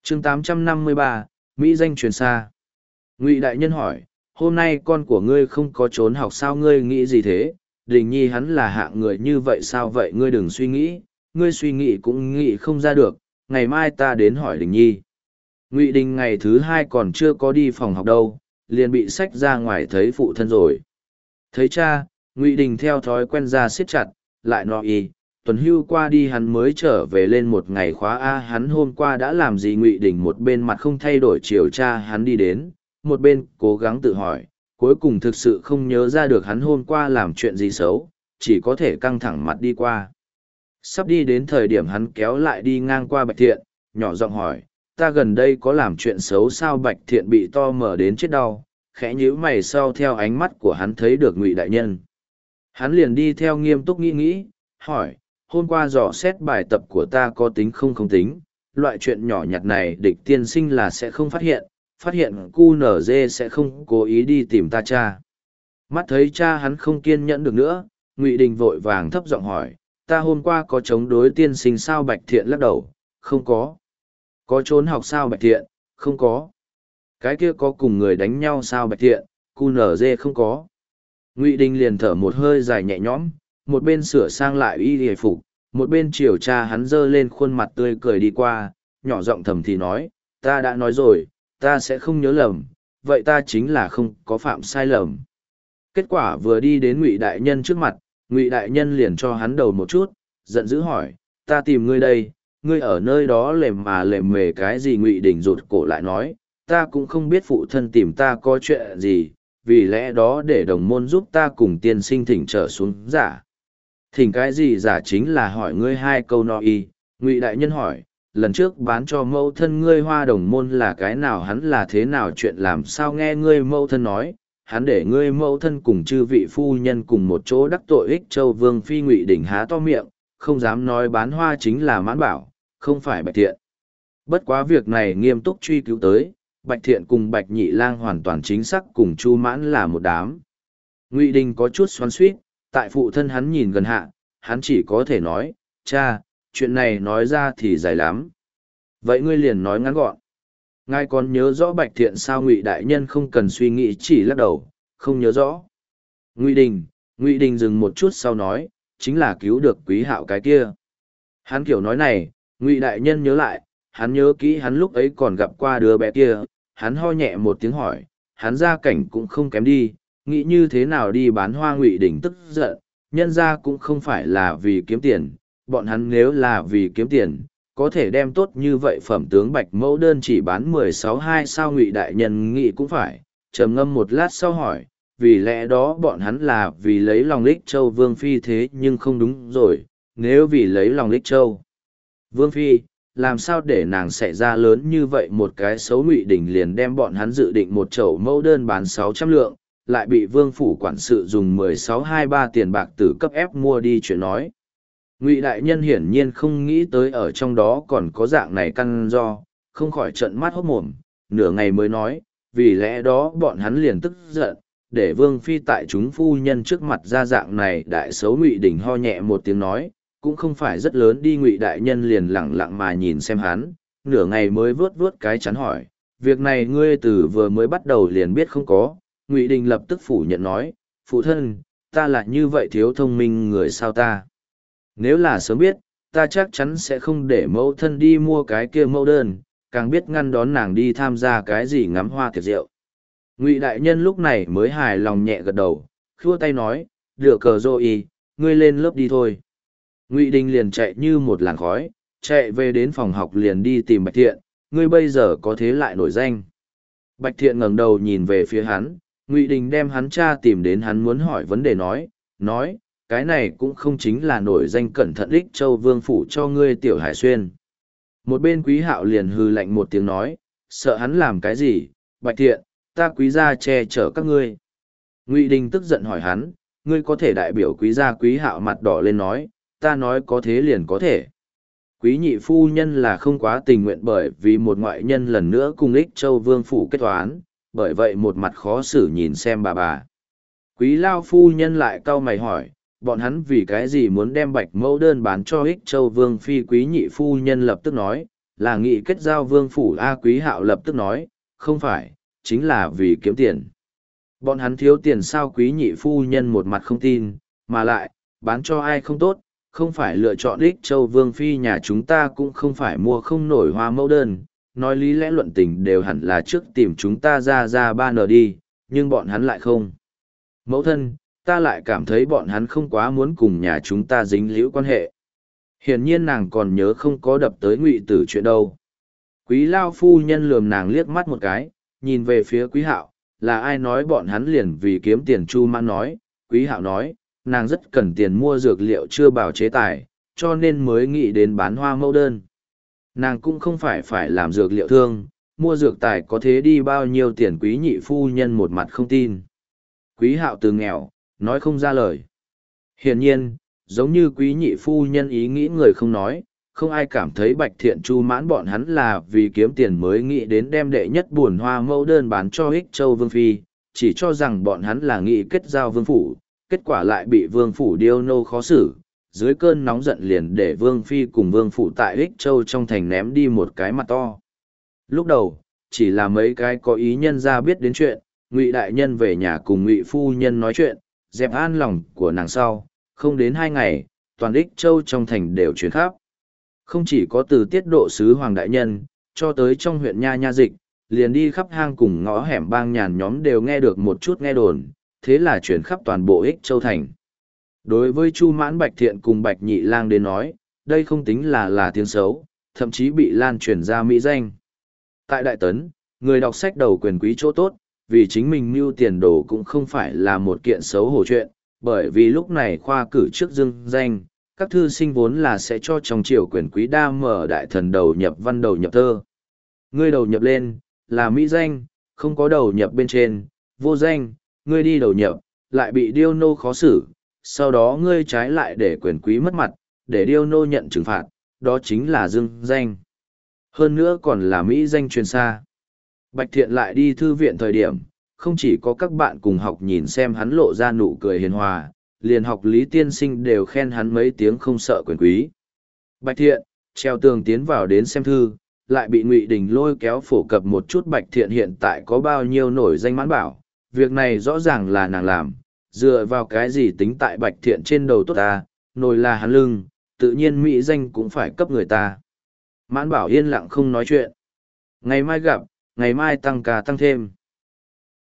chương 853, Mỹ danh truyền xa. Ngụy đại nhân hỏi, hôm nay con của ngươi không có trốn học sao, ngươi nghĩ gì thế? Đình Nhi hắn là hạng người như vậy sao? Vậy ngươi đừng suy nghĩ, ngươi suy nghĩ cũng nghĩ không ra được, ngày mai ta đến hỏi Đình Nhi. Ngụy Đình ngày thứ hai còn chưa có đi phòng học đâu, liền bị xách ra ngoài thấy phụ thân rồi. Thấy cha, Ngụy Đình theo thói quen ra siết chặt, lại nói tuần hưu qua đi hắn mới trở về lên một ngày khóa A, hắn hôm qua đã làm gì? Ngụy Đình một bên mặt không thay đổi chiều cha hắn đi đến, một bên cố gắng tự hỏi, cuối cùng thực sự không nhớ ra được hắn hôm qua làm chuyện gì xấu, chỉ có thể căng thẳng mặt đi qua. Sắp đi đến thời điểm hắn kéo lại đi ngang qua Bạch Thiện, nhỏ giọng hỏi, ta gần đây có làm chuyện xấu sao? Bạch Thiện bị to mở đến chết đau, khẽ nhíu mày, sau theo ánh mắt của hắn thấy được Ngụy đại nhân. Hắn liền đi theo nghiêm túc nghĩ, hỏi, hôm qua dò xét bài tập của ta có tính không tính, loại chuyện nhỏ nhặt này địch tiên sinh là sẽ không phát hiện QNZ sẽ không cố ý đi tìm ta cha. Mắt thấy cha hắn không kiên nhẫn được nữa, Ngụy Đình vội vàng thấp giọng hỏi, ta hôm qua có chống đối tiên sinh sao? Bạch Thiện lắc đầu, không có. Có trốn học sao? Bạch Thiện, không có. Cái kia có cùng người đánh nhau sao? Bạch Thiện, QNZ không có. Ngụy Đình liền thở một hơi dài nhẹ nhõm, một bên sửa sang lại y hề phục, một bên chiều cha hắn giơ lên khuôn mặt tươi cười đi qua, nhỏ giọng thầm thì nói, ta đã nói rồi, ta sẽ không nhớ lầm, vậy ta chính là không có phạm sai lầm. Kết quả vừa đi đến Ngụy đại nhân trước mặt, Ngụy đại nhân liền cho hắn đầu một chút, giận dữ hỏi, ta tìm ngươi đây, ngươi ở nơi đó lềm mà lềm mề cái gì? Ngụy Đình rụt cổ lại nói, ta cũng không biết phụ thân tìm ta có chuyện gì, vì lẽ đó để đồng môn giúp ta cùng tiên sinh thỉnh trở xuống giả. Thỉnh cái gì giả? Chính là hỏi ngươi hai câu no y. Ngụy đại nhân hỏi, lần trước bán cho mẫu thân ngươi hoa đồng môn là cái nào? Hắn là thế nào chuyện làm sao? Nghe ngươi mẫu thân nói, hắn để ngươi mẫu thân cùng chư vị phu nhân cùng một chỗ đắc tội Ích Châu Vương Phi. Ngụy Đình há to miệng, không dám nói bán hoa chính là Mãn Bảo, không phải Bạch Thiện. Bất quá việc này nghiêm túc truy cứu tới, Bạch Thiện cùng Bạch Nhị Lang hoàn toàn chính xác cùng Chu Mãn là một đám. Ngụy Đình có chút xoắn xuýt, tại phụ thân hắn nhìn gần hạ, hắn chỉ có thể nói, cha, chuyện này nói ra thì dài lắm. Vậy ngươi liền nói ngắn gọn. Ngài còn nhớ rõ Bạch Thiện sao? Ngụy đại nhân không cần suy nghĩ chỉ lắc đầu, không nhớ rõ. Ngụy Đình dừng một chút sau nói, chính là cứu được Quý Hạo cái kia. Hắn kiểu nói này, Ngụy đại nhân nhớ lại, hắn nhớ kỹ hắn lúc ấy còn gặp qua đứa bé kia, hắn ho nhẹ một tiếng hỏi, hắn gia cảnh cũng không kém đi, nghĩ như thế nào đi bán hoa? Ngụy Đình tức giận, nhân ra cũng không phải là vì kiếm tiền, bọn hắn nếu là vì kiếm tiền, có thể đem tốt như vậy phẩm tướng Bạch mẫu đơn chỉ bán 16.2 sao? Ngụy đại nhân nghĩ cũng phải, trầm ngâm một lát sau hỏi, vì lẽ đó bọn hắn là vì lấy lòng Ích Châu Vương Phi thế? Nhưng không đúng rồi, nếu vì lấy lòng Ích Châu Vương Phi, làm sao để nàng xảy ra lớn như vậy một cái xấu? Ngụy Đình liền đem bọn hắn dự định một chậu mẫu đơn bán 600 lượng, lại bị Vương phủ quản sự dùng 16.23 tiền bạc tử cấp ép mua đi chuyện nói. Ngụy đại nhân hiển nhiên không nghĩ tới ở trong đó còn có dạng này căn do, không khỏi trợn mắt hốt mồm, nửa ngày mới nói, vì lẽ đó bọn hắn liền tức giận, để Vương Phi tại chúng phu nhân trước mặt ra dạng này đại xấu. Ngụy Đình ho nhẹ một tiếng nói, cũng không phải rất lớn đi. Ngụy đại nhân liền lẳng lặng mà nhìn xem hắn, nửa ngày mới vớt vớt cái chắn hỏi, việc này ngươi từ vừa mới bắt đầu liền biết không có? Ngụy Đình lập tức phủ nhận nói, phụ thân, ta là như vậy thiếu thông minh người sao? Ta nếu là sớm biết, ta chắc chắn sẽ không để mẫu thân đi mua cái kia mẫu đơn, càng biết ngăn đón nàng đi tham gia cái gì ngắm hoa tiệc rượu. Ngụy đại nhân lúc này mới hài lòng nhẹ gật đầu, khua tay nói, được cờ rồi, ngươi lên lớp đi thôi. Ngụy Đình liền chạy như một làn khói, chạy về đến phòng học liền đi tìm Bạch Thiện, ngươi bây giờ có thế lại nổi danh. Bạch Thiện ngẩng đầu nhìn về phía hắn, Ngụy Đình đem hắn cha tìm đến, hắn muốn hỏi vấn đề nói, cái này cũng không chính là nổi danh cẩn thận Ích Châu Vương phủ cho ngươi Tiểu Hải Xuyên. Một bên Quý Hạo liền hừ lạnh một tiếng nói, sợ hắn làm cái gì? Bạch Thiện, ta Quý gia che chở các ngươi. Ngụy Đình tức giận hỏi hắn, ngươi có thể đại biểu Quý gia? Quý Hạo mặt đỏ lên nói, ta nói có thế liền có thể. Quý nhị phu nhân là không quá tình nguyện bởi vì một ngoại nhân lần nữa cùng Ích Châu Vương phủ kết toán, bởi vậy một mặt khó xử nhìn xem bà. Quý lao phu nhân lại cau mày hỏi, bọn hắn vì cái gì muốn đem Bạch mẫu đơn bán cho Ích Châu Vương Phi? Quý nhị phu nhân lập tức nói, là nghị kết giao vương phủ. A Quý Hạo lập tức nói, không phải, chính là vì kiếm tiền. Bọn hắn thiếu tiền sao? Quý nhị phu nhân một mặt không tin, mà lại, bán cho ai không tốt, không phải lựa chọn Ích Châu Vương Phi nhà chúng ta cũng không phải mua không nổi hoa mẫu đơn, nói lý lẽ luận tình đều hẳn là trước tìm chúng ta ra ba nở đi, nhưng bọn hắn lại không. Mẫu thân, ta lại cảm thấy bọn hắn không quá muốn cùng nhà chúng ta dính líu quan hệ. Hiển nhiên nàng còn nhớ không có đập tới Ngụy Tử chuyện đâu. Quý lao phu nhân lườm nàng liếc mắt một cái, nhìn về phía Quý Hạo, là ai nói bọn hắn liền vì kiếm tiền? Chu Mãn nói. Quý Hạo nói, nàng rất cần tiền mua dược liệu chưa bào chế tài, cho nên mới nghĩ đến bán hoa mẫu đơn. Nàng cũng không phải làm dược liệu thương, mua dược tài có thế đi bao nhiêu tiền? Quý nhị phu nhân một mặt không tin. Quý Hạo từ nghèo, nói không ra lời. Hiển nhiên, giống như quý nhị phu nhân ý nghĩ người không nói, không ai cảm thấy Bạch Thiện Chu Mãn bọn hắn là vì kiếm tiền mới nghĩ đến đem đệ nhất buồn hoa mẫu đơn bán cho Ích Châu Vương Phi, chỉ cho rằng bọn hắn là nghĩ kết giao vương phủ, kết quả lại bị vương phủ điêu nô khó xử, dưới cơn nóng giận liền để vương phi cùng vương phủ tại Ích Châu trong thành ném đi một cái mặt to. Lúc đầu, chỉ là mấy cái có ý nhân ra biết đến chuyện, Ngụy đại nhân về nhà cùng Ngụy phu nhân nói chuyện, dẹp an lòng của nàng sau, không đến 2 ngày, toàn Ích Châu trong thành đều chuyển khắp. Không chỉ có từ tiết độ sứ Hoàng đại nhân, cho tới trong huyện Nha Dịch, liền đi khắp hang cùng ngõ hẻm bang nhàn nhóm đều nghe được một chút nghe đồn, thế là chuyển khắp toàn bộ Ích Châu thành. Đối với Chu Mãn, Bạch Thiện cùng Bạch Nhị Lang đến nói, đây không tính là tiếng xấu, thậm chí bị lan truyền ra mỹ danh. Tại Đại Tấn, người đọc sách đầu quyền quý chỗ tốt, vì chính mình mưu tiền đồ cũng không phải là một kiện xấu hổ chuyện, bởi vì lúc này khoa cử trước dương danh, các thư sinh vốn là sẽ cho trong triều quyền quý đa mở đại thần đầu nhập văn đầu nhập thơ. Ngươi đầu nhập lên, là mỹ danh, không có đầu nhập bên trên, vô danh, ngươi đi đầu nhập, lại bị điêu nô khó xử, sau đó ngươi trái lại để quyền quý mất mặt, để điêu nô nhận trừng phạt, đó chính là dương danh. Hơn nữa còn là mỹ danh truyền xa. Bạch Thiện lại đi thư viện thời điểm, không chỉ có các bạn cùng học nhìn xem hắn lộ ra nụ cười hiền hòa, liền học Lý tiên sinh đều khen hắn mấy tiếng không sợ quyền quý. Bạch Thiện, treo tường tiến vào đến xem thư, lại bị Ngụy Đình lôi kéo phổ cập một chút Bạch Thiện hiện tại có bao nhiêu nổi danh mãn bảo, việc này rõ ràng là nàng làm, dựa vào cái gì tính tại Bạch Thiện trên đầu tốt ta, nổi là hắn lưng, tự nhiên mỹ danh cũng phải cấp người ta. Mãn bảo yên lặng không nói chuyện. Ngày mai gặp, ngày mai tăng ca tăng thêm.